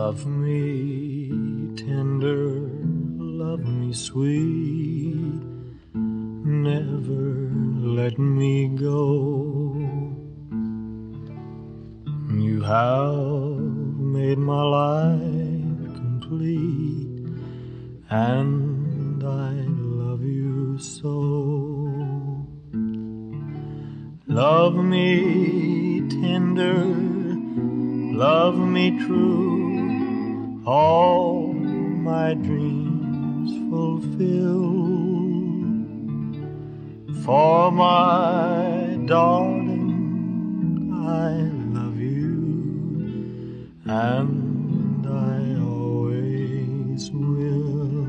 Love me tender, love me sweet, never let me go. You have made my life complete, and I love you so. Love me tender, love me true, all my dreams fulfill. For my darling, I love you, and I always will.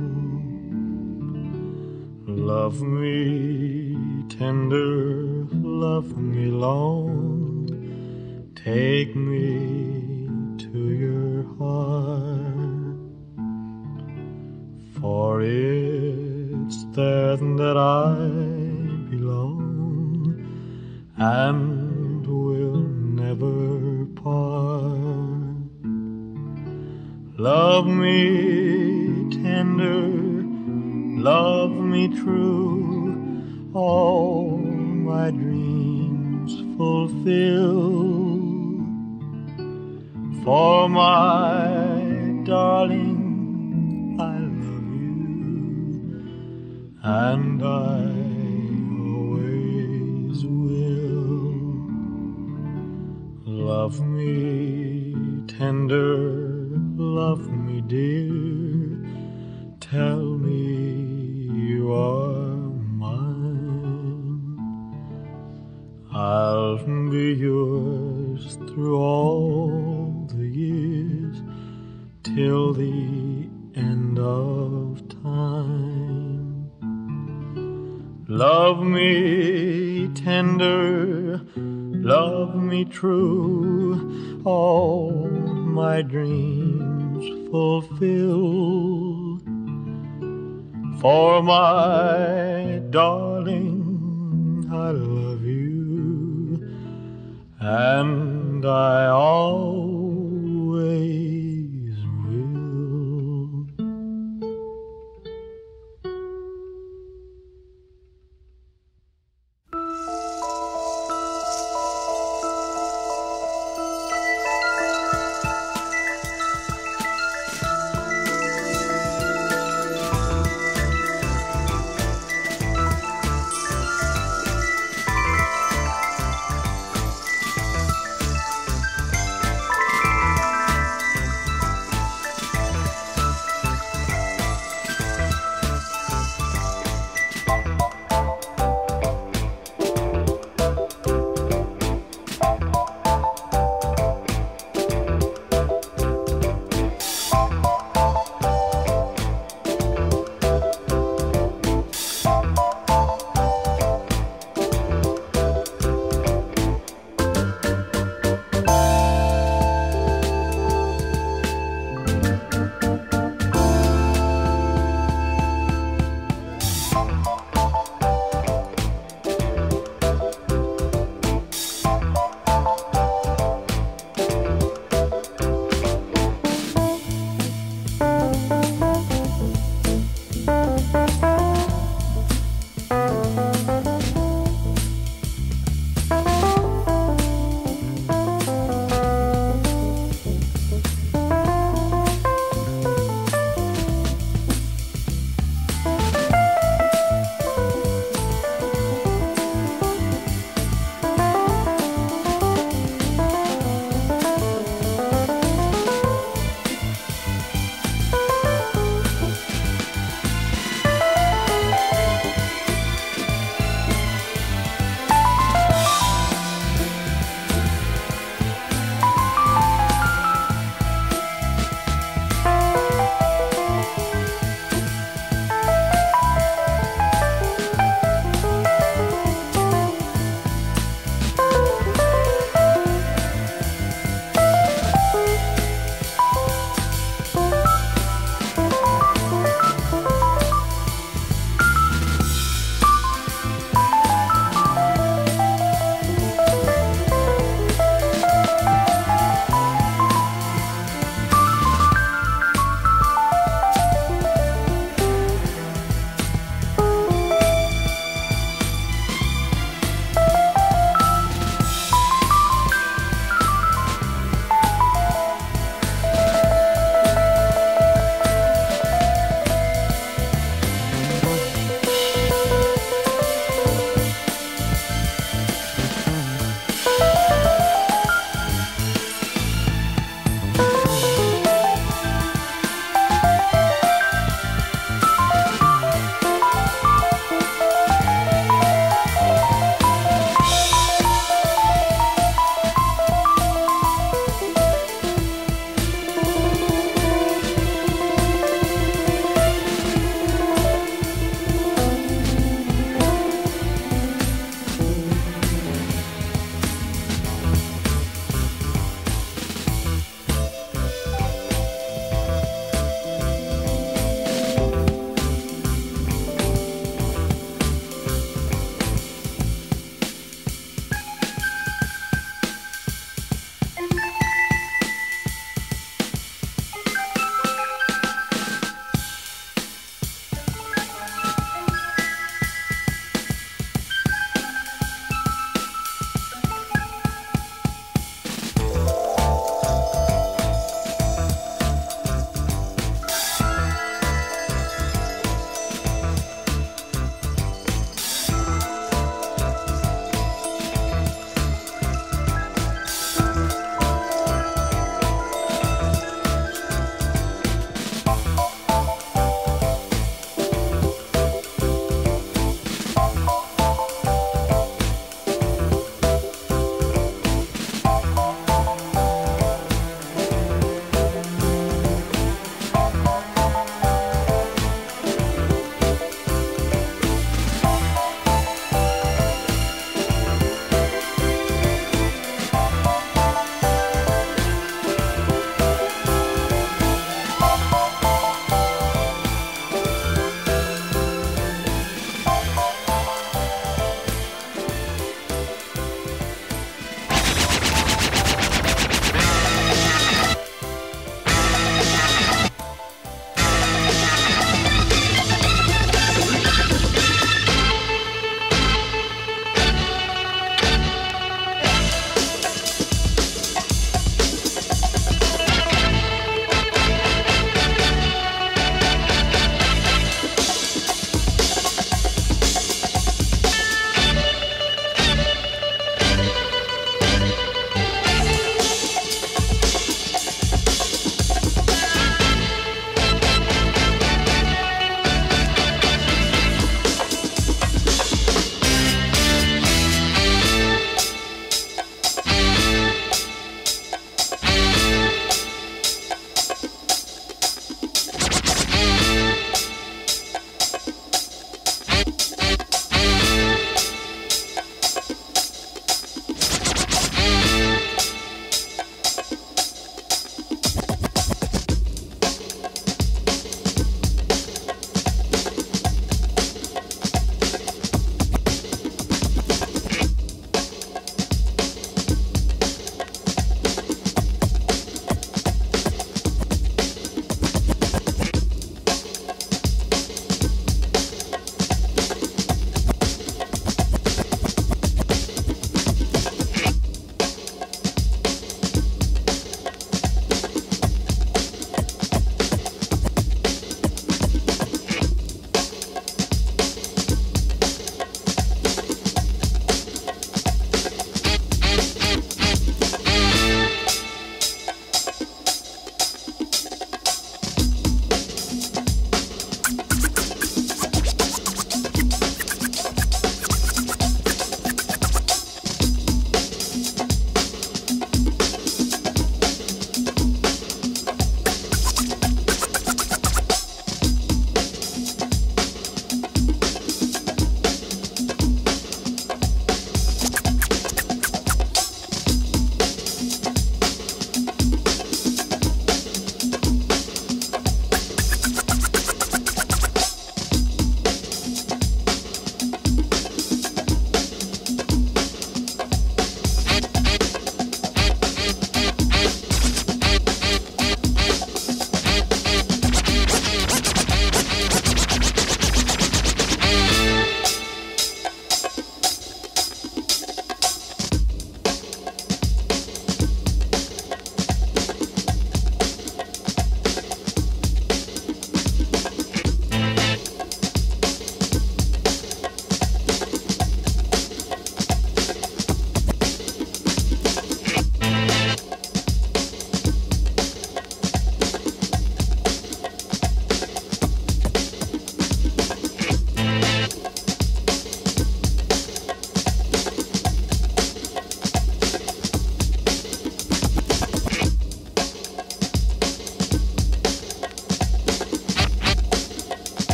Love me tender, love me long, take me to your heart, for it's there that I belong and will never part. Love me tender, love me true, all my dreams fulfill. For my darling, I love you, and I always will. Love me tender, love me dear, tell me you are mine. I'll be yours through all the years, till the end of time. Love me tender, love me true, all my dreams fulfill. For my darling, I love you, and I always will.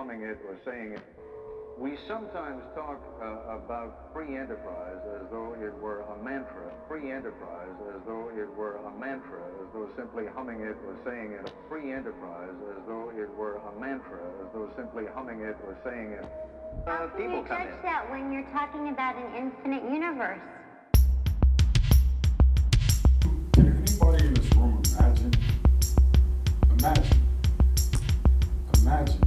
humming it or saying it. We sometimes talk about free enterprise as though it were a mantra. Free enterprise as though it were a mantra, as though simply humming it or saying it. Free enterprise as though it were a mantra, as though simply humming it or saying it. How can you judge that when you're talking about an infinite universe? Can anybody in this room imagine? Imagine.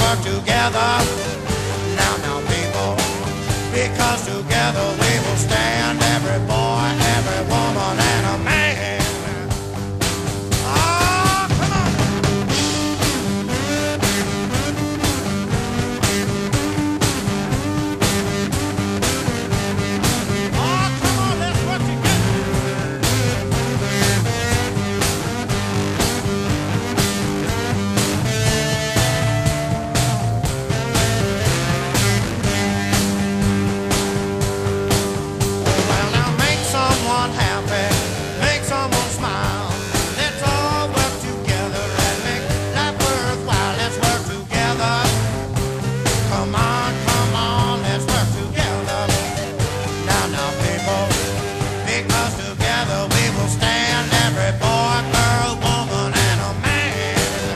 work together. Now, people, because together we will stand, every boy, every woman, and a man. Oh, come on. Oh, come on, let's work together. Well, now make someone happy, make someone smile. Let's all work together and make life worthwhile. Let's work together. Come on, let's work together. Now, people, because together we will stand, every boy, girl, woman, and a man.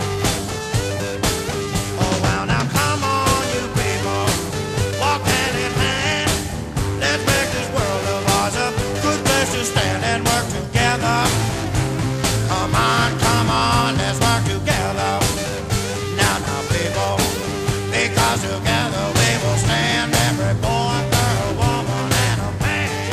Oh, well, now come on, you people, walk hand in hand. Let's make this world of ours a good place to stand and work together. Come on, let's work together. Now, people, because together we will stand, every boy, girl, woman, and a man.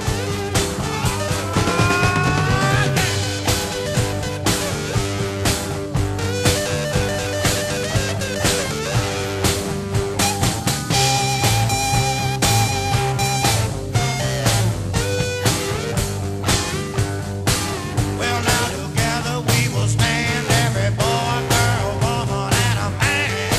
Well, now together we will stand, every boy, girl, woman, and a man.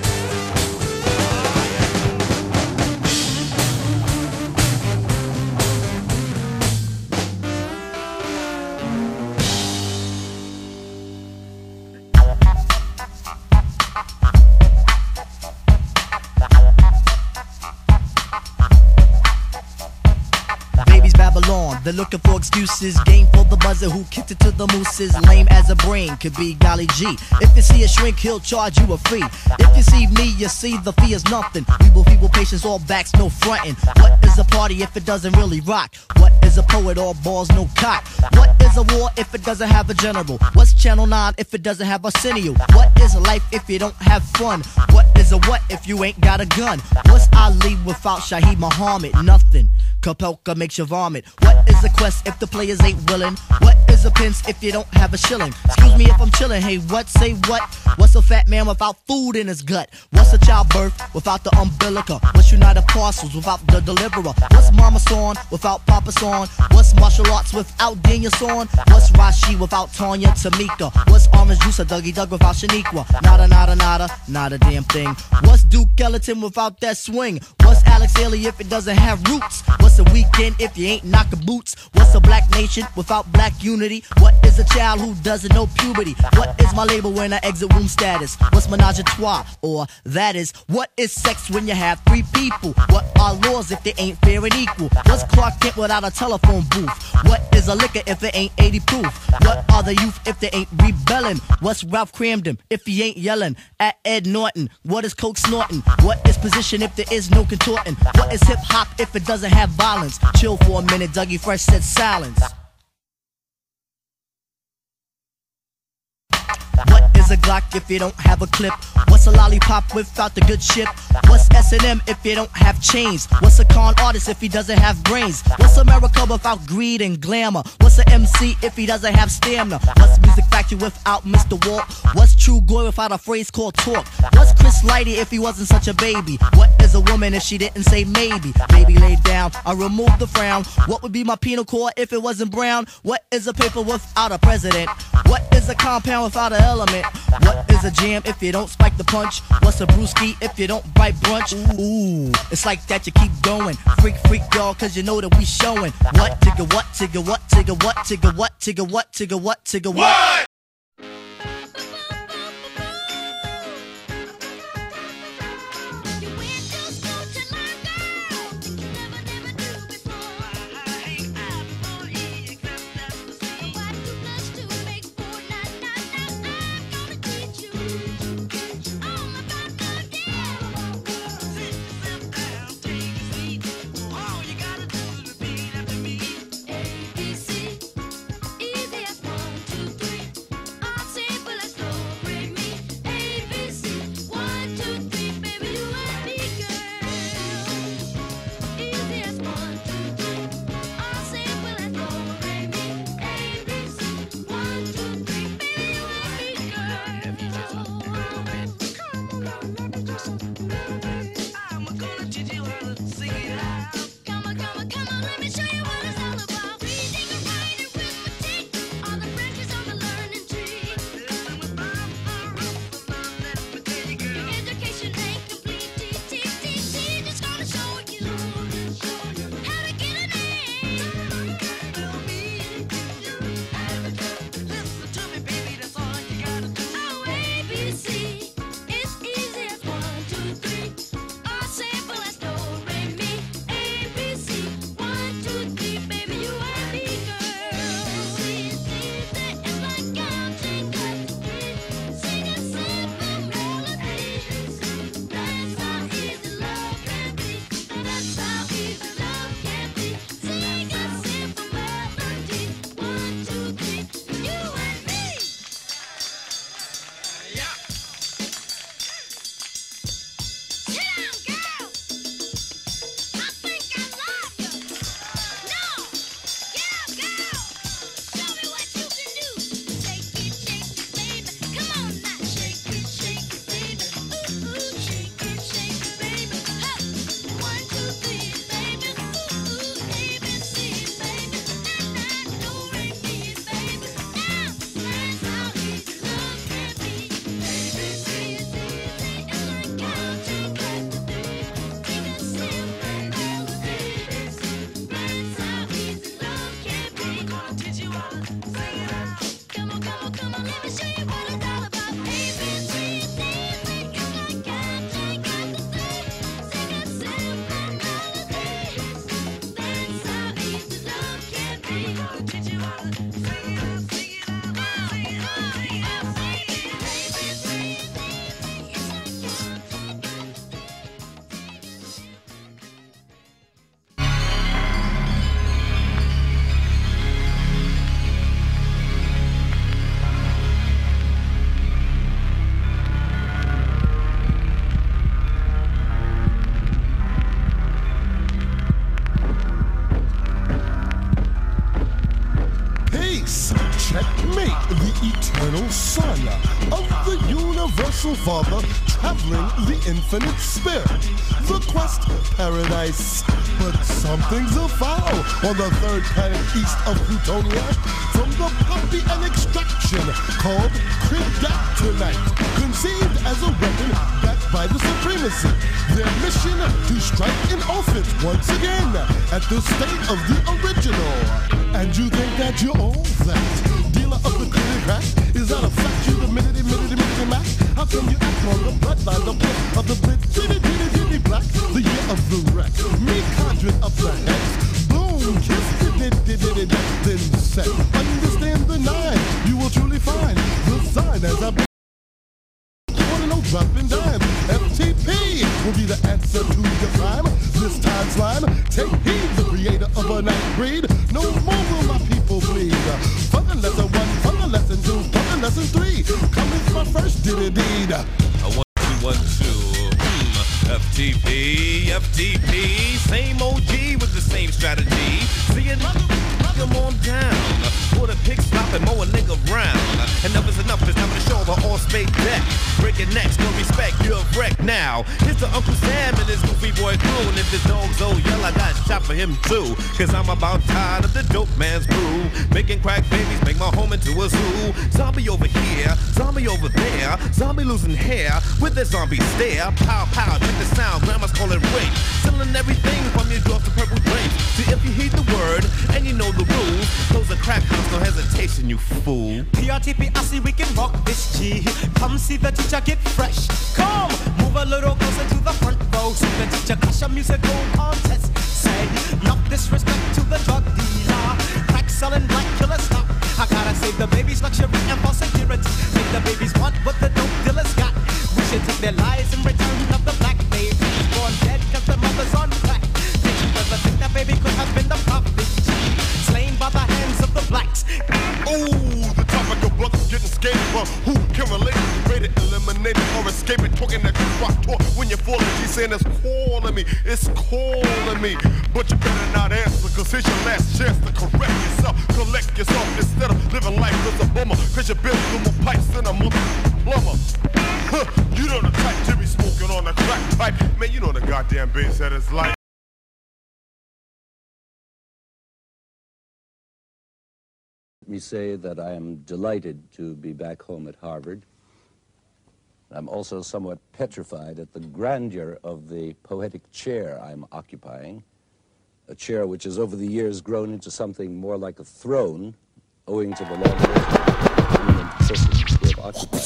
Baby's Babylon, they're looking for excuses. Game for the buzzer who kicked it to the mooses. Lame as a brain, could be golly G. If you see a shrink, he'll charge you a fee. If you see me, you see the fee is nothing. We will feeble patience, all backs, no frontin'. What is a party if it doesn't really rock? What is a poet, all balls, no cock? What is a war if it doesn't have a general? What's Channel 9 if it doesn't have Arsenio? What is life if you don't have fun? What is a what if you ain't got a gun? What's Ali without Shaheed Muhammad? Nothing. Kapelka makes you vomit. What is a quest if the players ain't willing? What is a pence if you don't have a shilling? Excuse me if I'm chilling, hey what, say what? What's a fat man without food in his gut? What's a childbirth without the umbilical? What's United Parcels without the deliverer? What's Mama Son without Papa Son? What's martial arts without Daniel Son? What's Rashi without Tanya Tamika? What's Orange Juice or Dougie Doug without Shaniqua? Nada, not a damn thing. What's Duke Ellington without that swing? What's Alex Haley if it doesn't have roots? What's a weekend if you ain't knocking boots? What's a black nation without black unity? What is a child who doesn't know puberty? What is my label when I exit room status? What's menage a trois? Or that is, what is sex when you have three people? What are laws if they ain't fair and equal? What's Clark Kent without a telephone booth? What is a liquor if it ain't 80 proof? What are the youth if they ain't rebelling? What's Ralph Cramden if he ain't yelling at Ed Norton? What is coke snorting? What is position if there is no contorting? What is hip hop if it doesn't have violence? Chill for a minute, Dougie Fresh said silence. What is a Glock if you don't have a clip? What's a lollipop without the good chip? What's S&M if you don't have chains? What's a con artist if he doesn't have brains? What's America without greed and glamour? What's a MC if he doesn't have stamina? What's Music Factory without Mr. Walt? What's True Glory without a phrase called talk? What's Chris Lighty if he wasn't such a baby? What is a woman if she didn't say maybe? Baby laid down, I removed the frown. What would be my penal code if it wasn't brown? What is a paper without a president? What is a compound without an element? What is a jam if you don't spike the punch? What's a brewski if you don't bite brunch? Ooh, it's like that, you keep going. Freak, y'all, cause you know that we showing. What, tigga, what, tigga, what, tigga, what, tigga, what, tigga, what, tigga, what, tigga, what? eternal Son of the universal Father, traveling the infinite Spirit. The quest, paradise, but something's afoul on the third planet east of Plutonia. From the puppy and extraction called Kryptonite, conceived as a weapon backed by the supremacy. Their mission to strike an offense once again at the state of the original. And you think that you're all that? Dealer of the clear crack, is that a fact? You admitted Mac? How come you act on the bloodline, the blood of the bit, jitty black? The year of the wreck, me conjured up the hex. Boom, kiss it, then set. Understand the nine, you will truly find the sign as I be. No dropping dime. FTP will be the answer to your crime. This time, slime, take heed, the creator of a night breed. No more will my people bleed. From the lesson 1, from the lesson 2, from the lesson 3. Come is my first deed. I 1, 2, 1, 2. FTP, same OG with the same strategy. See another come on down. For the pig stop and mow a nigga round. Enough is enough, it's time to show the all spade deck. Breaking necks, no respect, you're a wreck now. Here's the Uncle Sam and his goofy boy crew. And if the dog's so yell, I got shot for him too. Cause I'm about tired of the dope man's brew. Making crack babies, make my home into a zoo. Zombie over here, zombie over there. Zombie losing hair with a zombie stare. Pow, pow, check the sound, grandma's calling rape. Selling everything from your drawers to purple drapes. See if you heed the word and you know the rules. Close a crack house, no hesitation, you fool. PRTP, I see we can rock this G. Come see the teacher get fresh. Come, move a little closer to the front row. See the teacher crush a musical contest. Say, no disrespect to the drug dealer. Crack selling black killer stop. I gotta save the babies' luxury and for security. Make the babies want what the dope dealers got. We should take their lives in return of the black babies born dead cause their mothers on crack. Did you ever think that baby could have been the prophet G? Slain by the hands of the blacks. Ooh, the topic of bloods getting scared, but who can relate? Rate it, eliminate it, or escape it. Talking that good rock talk when you're falling. She's saying it's calling me, it's calling me. But you better not answer, cause here's your last chance to correct yourself. Collect yourself instead of living life as a bummer. Cause you build more pipes than a mother plumber. Huh, you know the type to be smart. smoking on the crack pipe. Man, you know the goddamn bass that is like. Let me say that I am delighted to be back home at Harvard. I'm also somewhat petrified at the grandeur of the poetic chair I'm occupying, a chair which has over the years grown into something more like a throne, owing to the long persons who have occupied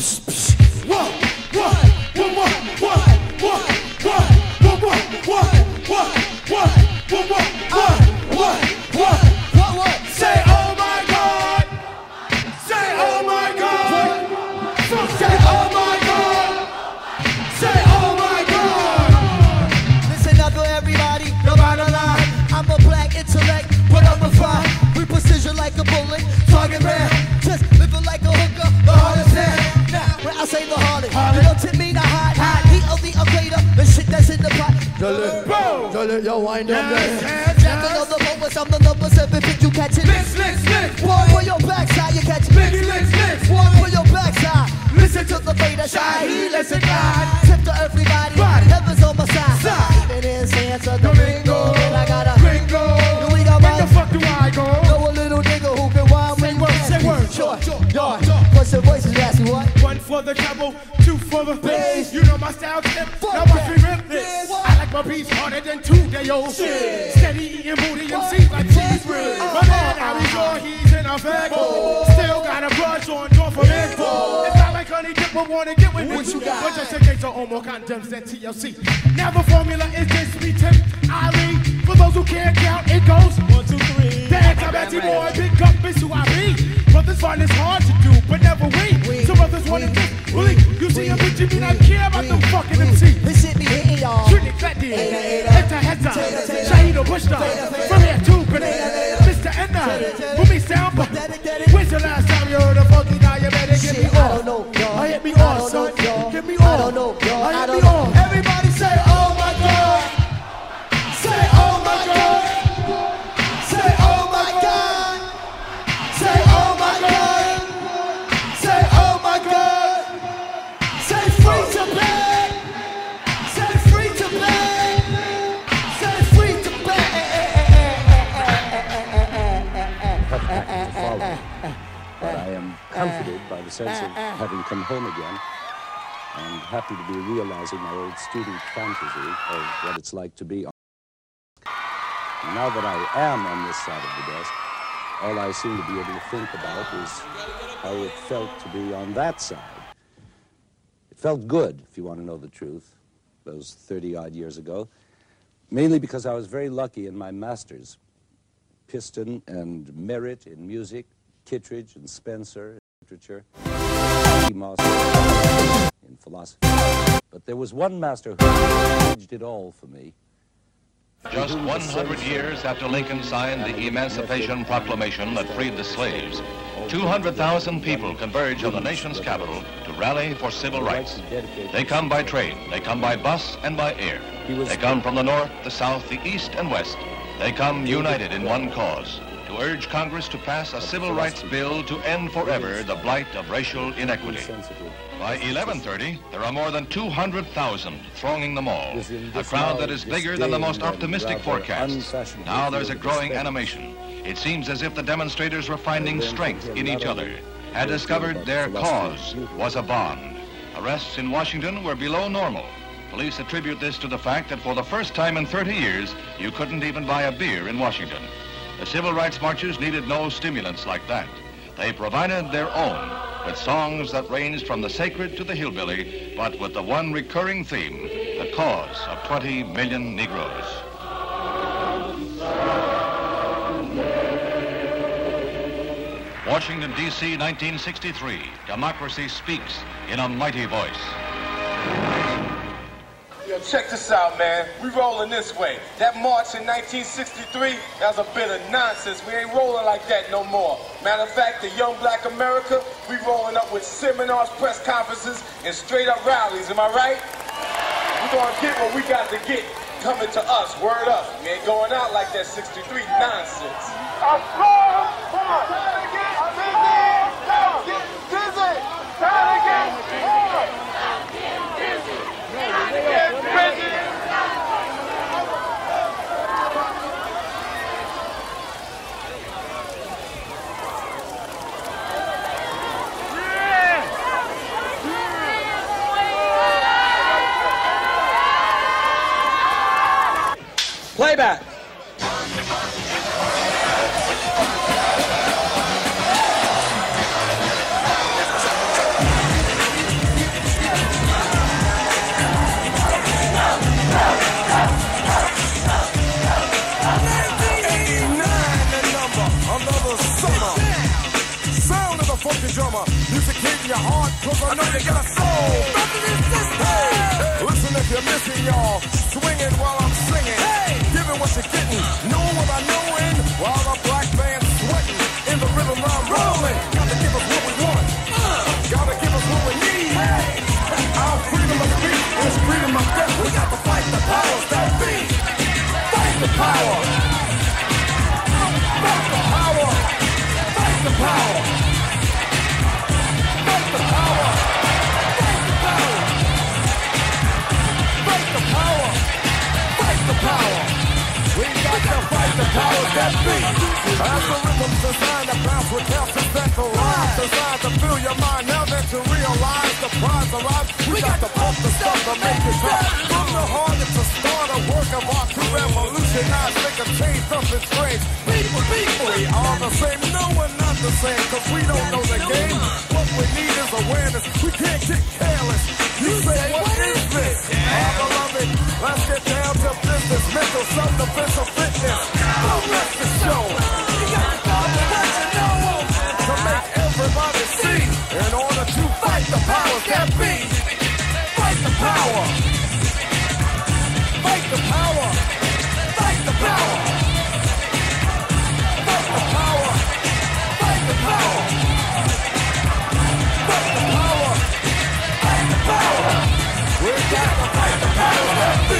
it. Say, oh my God! Say, oh my God! Say, oh my God! Say, oh my God! Listen up to everybody, no matter lie. I'm a black intellect, but I'm a fire. With precision like a bullet, target man. Just living like a hooker, the hardest man. Now, when I say the hardest, you don't tip me to hide. Heat of the equator, the shit that's in the pot. Yo, wind up there. Jack another moments, I'm the number 7 pick, you catch it. Licks. Boy, for your backside, you catch it. Licks. Boy, for your backside. Listen to the beta shy, he listen God. Tip to everybody, heaven's on my side. It is Santa Domingo, and I got a gringo. Where the fuck do I go? Know a little nigga who can wild me. Say word, sure. What's your voices asking what? 1 for the treble, 2 for the bass. You know my style tip, now watch me rip this. I like my beats harder than 2-day-old shit. Steady eating booty and seeds like cheese bread. But man, I'm sure he's in effect. Still got a brush on, door for me. It's not like honey dip, but wanna get with me. What you got? But just in case of homo condoms and TLC. Now the formula is this, me Tim Ali. For those who can't count, it goes 1, 2, 3. The anti-batty boy, big up is who I be. Brothers find it's hard to do, but never we. Some others want to think, really? You see a bitch, you mean I care about them fucking MC. This shit be hitting y'all. Trinity Fat D, Etta Hetta, Shahido Bushta, from here to Grenada, Mr. Enna, with me sound, but when's the last time you heard a funky diabetic? Give me all. I don't know, y'all. I hit me all, son. Give me all. I don't know, y'all. I hit me all. Everybody say, oh my God. Say, oh my God. Say, oh my God. Say, oh my God. Say, oh my God. Say, free to play. Say, free to play. Say, free to play. But I am comforted by the sense of having come home again and happy to be realizing my old student fantasy of what it's like to be on. Now that I am on this side of the desk, all I seem to be able to think about is how it felt to be on that side. It felt good, if you want to know the truth, those 30-odd years ago, mainly because I was very lucky in my masters, Piston and Merritt in music, Kittredge and Spencer in literature, Moss in philosophy. But there was one master who changed it all for me. Just 100 years after Lincoln signed the Emancipation Proclamation that freed the slaves, 200,000 people converge on the nation's capital to rally for civil rights. They come by train, they come by bus and by air. They come from the north, the south, the east and west. They come united in one cause, to urge Congress to pass a civil rights bill to end forever the blight of racial inequity. By 11:30, there are more than 200,000 thronging the mall, a crowd that is bigger than the most optimistic forecasts. Now there's a growing animation. It seems as if the demonstrators were finding strength in each other, had discovered their cause was a bond. Arrests in Washington were below normal. Police attribute this to the fact that for the first time in 30 years, you couldn't even buy a beer in Washington. The civil rights marchers needed no stimulants like that. They provided their own, with songs that ranged from the sacred to the hillbilly, but with the one recurring theme, the cause of 20 million Negroes. Washington, D.C., 1963. Democracy speaks in a mighty voice. Yo, check this out, man. We rolling this way. That march in 1963, that was a bit of nonsense. We ain't rolling like that no more. Matter of fact, the Young Black America, we rolling up with seminars, press conferences, and straight up rallies. Am I right? We gonna get what we got to get. Coming to us, word up. We ain't going out like that 63 nonsense. Playback. Funky drummer, music hitting your heart, cause I know you got a soul. Hey, listen if you're missing, y'all. Swinging while I'm singing. Hey, giving what you're getting. Know what I know in while the black band's sweating. In the rhythm I'm rolling. Gotta give us what we want. Gotta give us what we need. Hey, our freedom of speech is freedom of death. We got to fight the powers that be. Fight the power. Fight the power. Fight the power. Fight the power! Fight the power! Fight the power! We got to fight the powers that be! As the rhythm's designed to bounce with calcific rhymes, designed to fill your mind now that you realize the prize arrives. We got to pump the stuff to make it drop. From the heart, it's a start, a work of art to revolutionize, make a change, something strange. People, we are the same, no we're not the same, cause we don't know the game. What we need is awareness, we can't get careless. You say, what is this? I love it, let's get down to business. Mental self-defense of fitness. Don't let the show. You got to talk to what you know to make everybody see. In order to fight the powers that be. Fight the power. Fight the power. Fight the power. Fight the power. Fight the power. Fight the power. Fight the power. We got to fight the powers that be.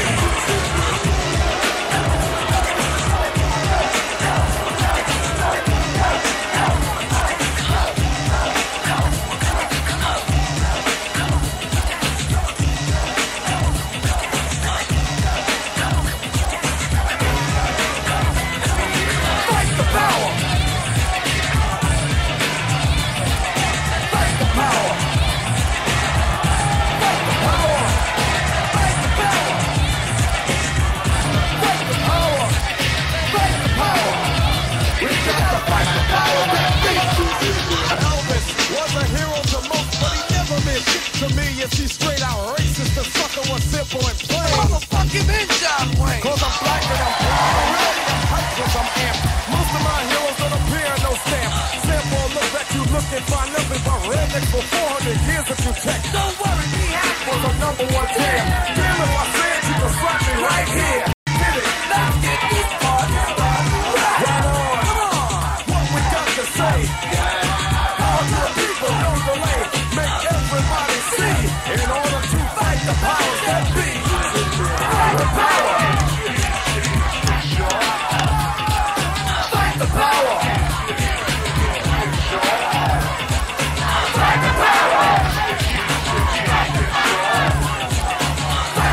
To me, if she's straight out racist, the sucker was simple and plain. Motherfucking in John Wayne. Cause I'm black and I'm proud. I'm ready, I'm hyped cause I'm amped. Most of my heroes don't appear no stamp. Sample look that you look and find nothing but rednecks for 400 years if you check. Don't worry, me hack was a number one jam. Damn, if I said you could slap me right here. Get it, let's get this party started. Right on, come on, what we got to say. All to the people, no delay. Make everybody see. In order to fight the powers that be. Fight the power. Fight the power. Fight the power.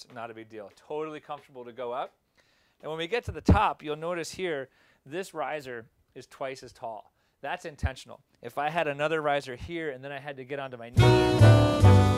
floors, not a big deal. Totally comfortable to go up. And when we get to the top, you'll notice here, this riser is twice as tall. That's intentional. If I had another riser here and then I had to get onto my knees,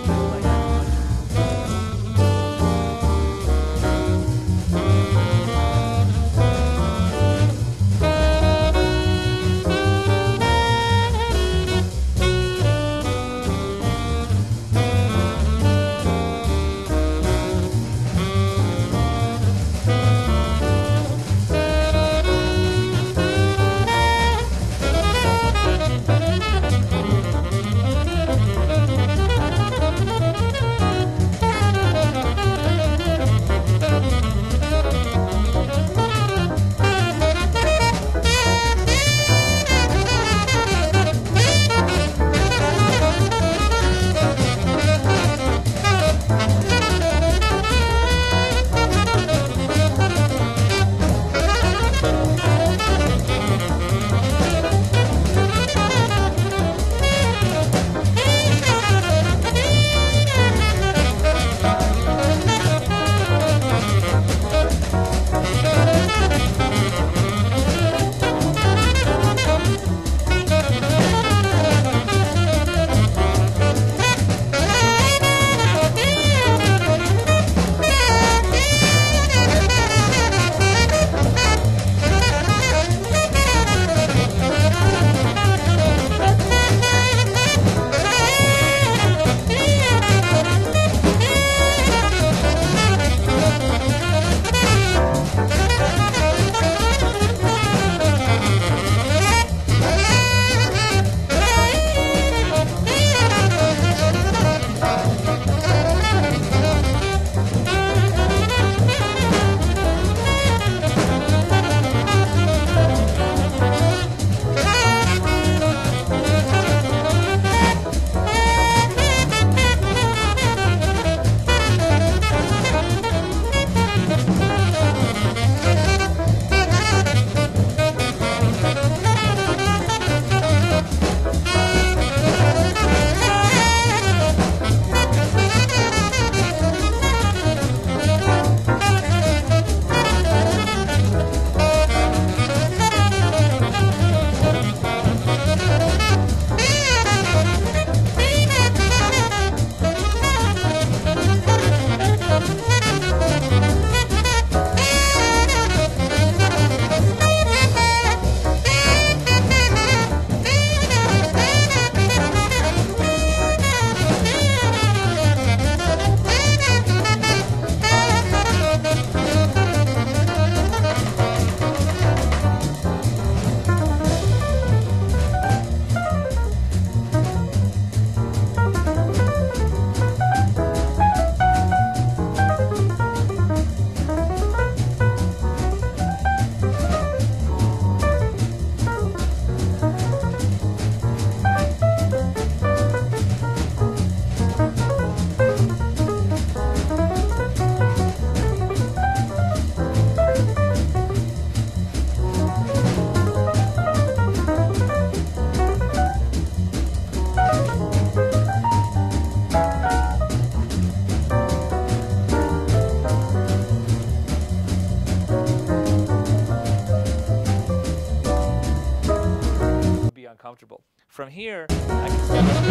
uncomfortable. From here, I can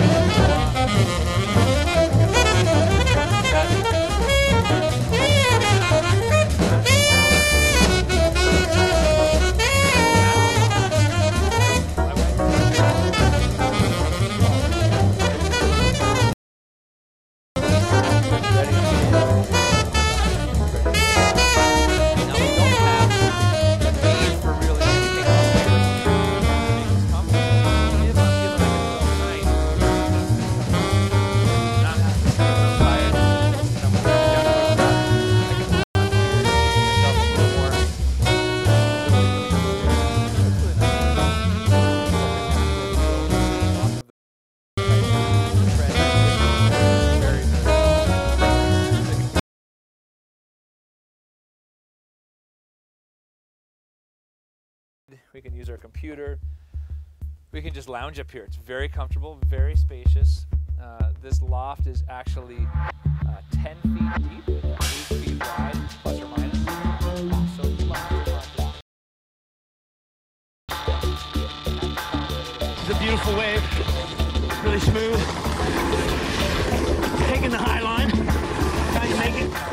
we can use our computer. We can just lounge up here. It's very comfortable, very spacious. This loft is actually 10 feet deep. beautiful wave, really smooth. Taking the high line, trying to make it.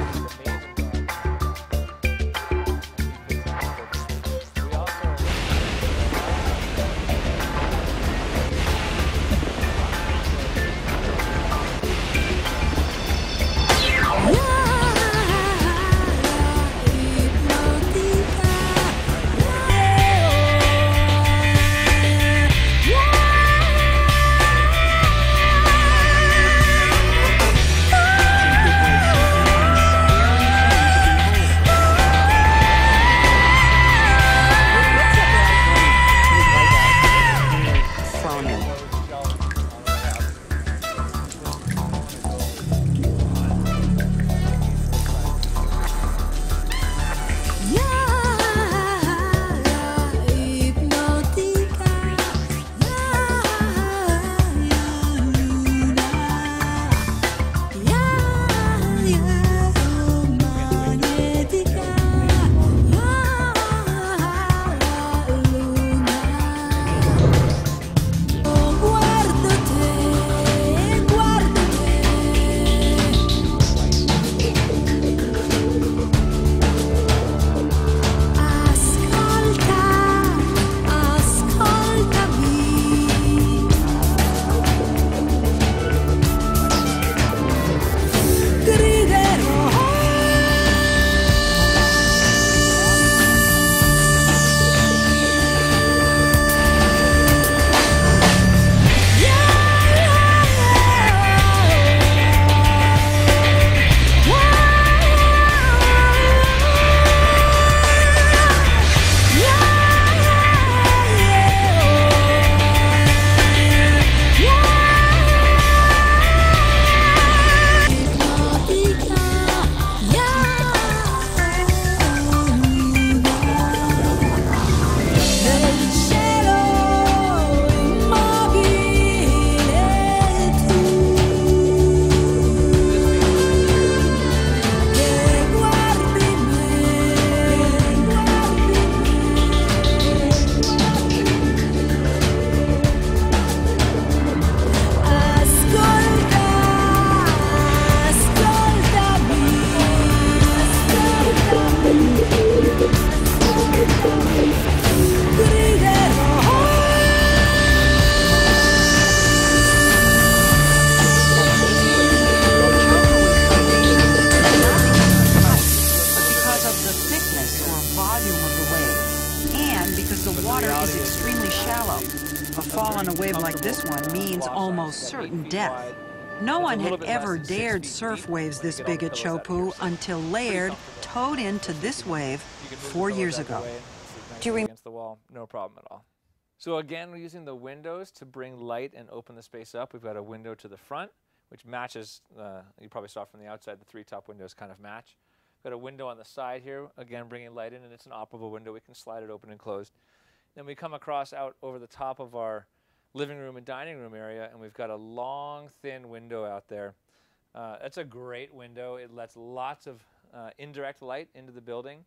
Certain death. No one had ever dared surf waves this big at Chopu until Laird towed into this wave 4 years ago. Against the wall, no problem at all. So again, we're using the windows to bring light and open the space up. We've got a window to the front, which matches, you probably saw from the outside, the three top windows kind of match. We've got a window on the side here, again bringing light in, and it's an operable window. We can slide it open and closed. Then we come across out over the top of our living room and dining room area, and we've got a long, thin window out there. That's a great window. It lets lots of indirect light into the building.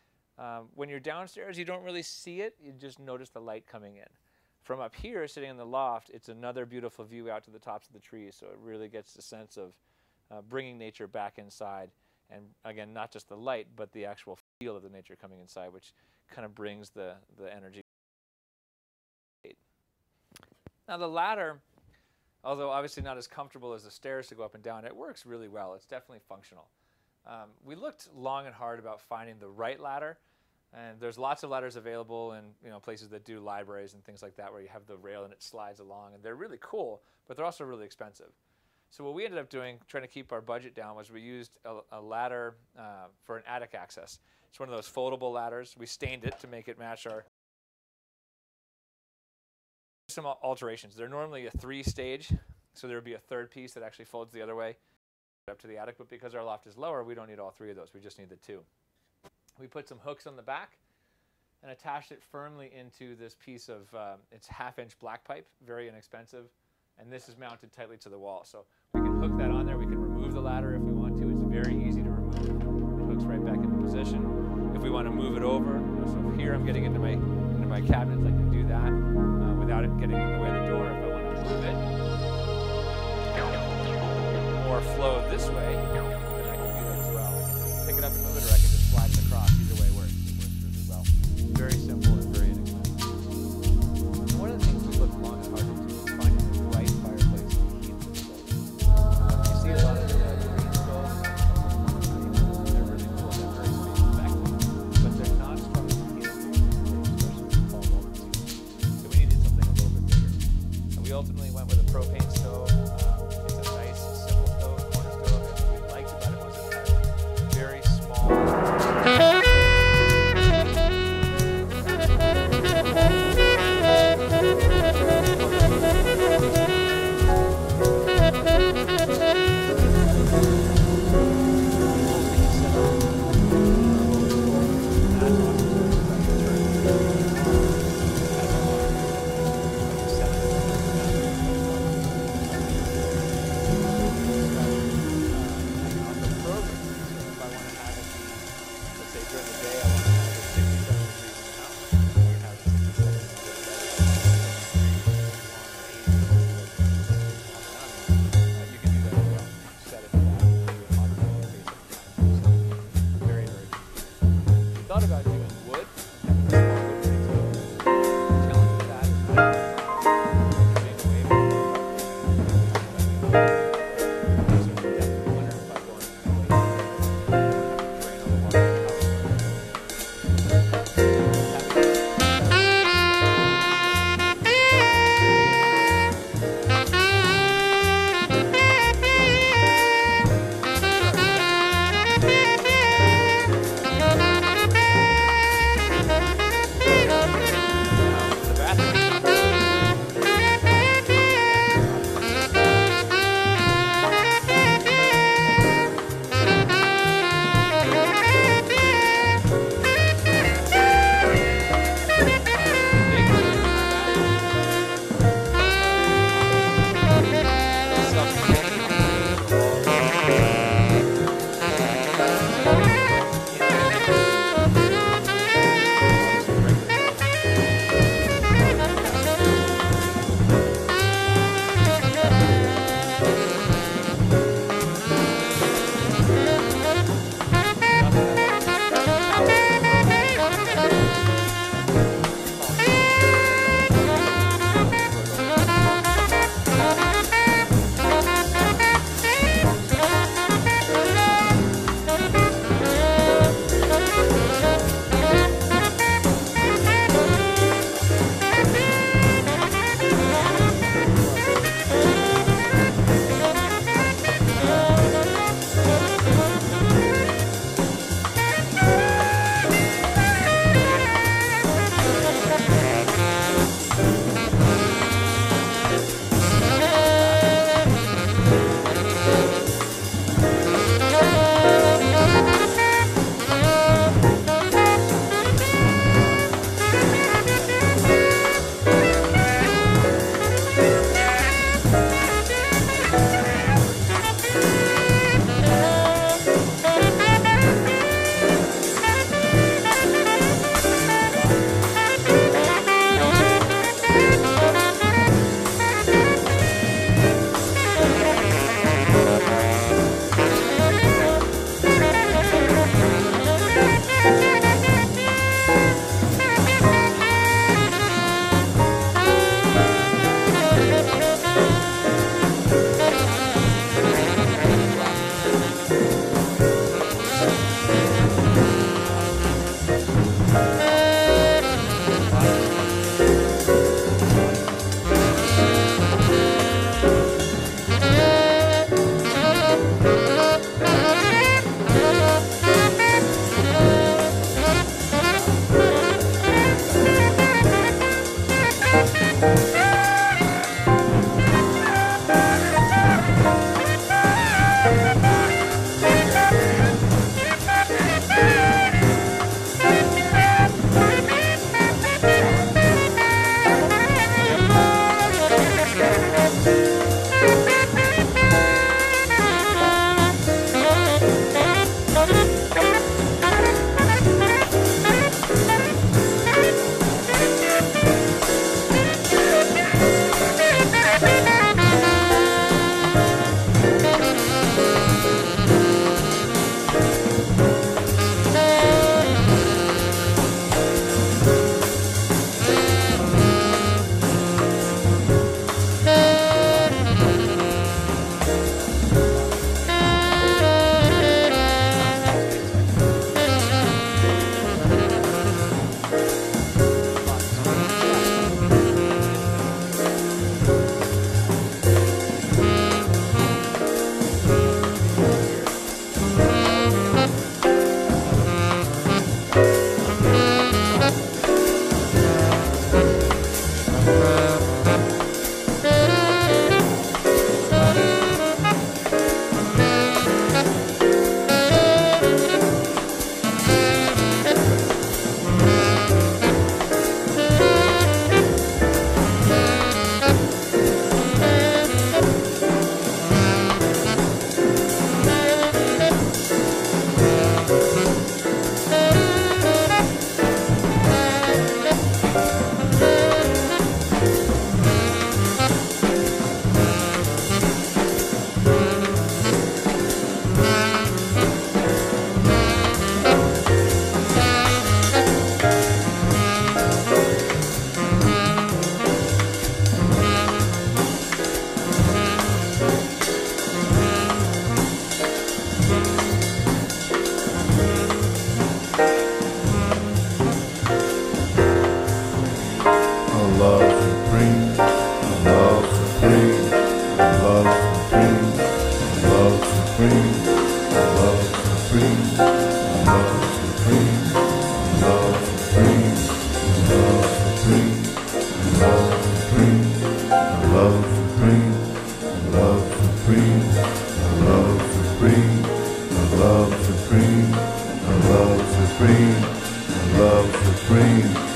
When you're downstairs, you don't really see it. You just notice the light coming in. From up here, sitting in the loft, it's another beautiful view out to the tops of the trees, so it really gets the sense of bringing nature back inside. And again, not just the light, but the actual feel of the nature coming inside, which kind of brings the energy. Now the ladder, although obviously not as comfortable as the stairs to go up and down, it works really well. It's definitely functional. We looked long and hard about finding the right ladder, and there's lots of ladders available in places that do libraries and things like that, where you have the rail and it slides along, and they're really cool, but they're also really expensive. So what we ended up doing, trying to keep our budget down, was we used a ladder for an attic access. It's one of those foldable ladders. We stained it to make it match our some alterations. They're normally a 3-stage, so there would be a third piece that actually folds the other way up to the attic, but because our loft is lower, we don't need all 3 of those. We just need the 2. We put some hooks on the back and attached it firmly into this piece of, it's 1/2-inch black pipe, very inexpensive, and this is mounted tightly to the wall. So we can hook that on there. We can remove the ladder if we want to. It's very easy to remove. It hooks right back into position. If we want to move it over, so here I'm getting into my cabinets, I can do that without it getting in the way of the door. more flow this way, then I can do that as well. I can just pick it up and move it, or I can just slide it across. Either way works. It works just as well. Very simple and very inexpensive. One of the things we look long and hard into is finding the right fireplace to heat the stove. You see a lot of the green stoves. They're really cool. They're very space effective, but they're not strong to heat, especially with tall molten ceilings. So we needed something a little bit bigger. And we ultimately went with a propane stove. It's a nice, simple stove, corner stove. And what we liked about it was it had very small. supreme, love supreme, love supreme, love supreme, love supreme, love supreme.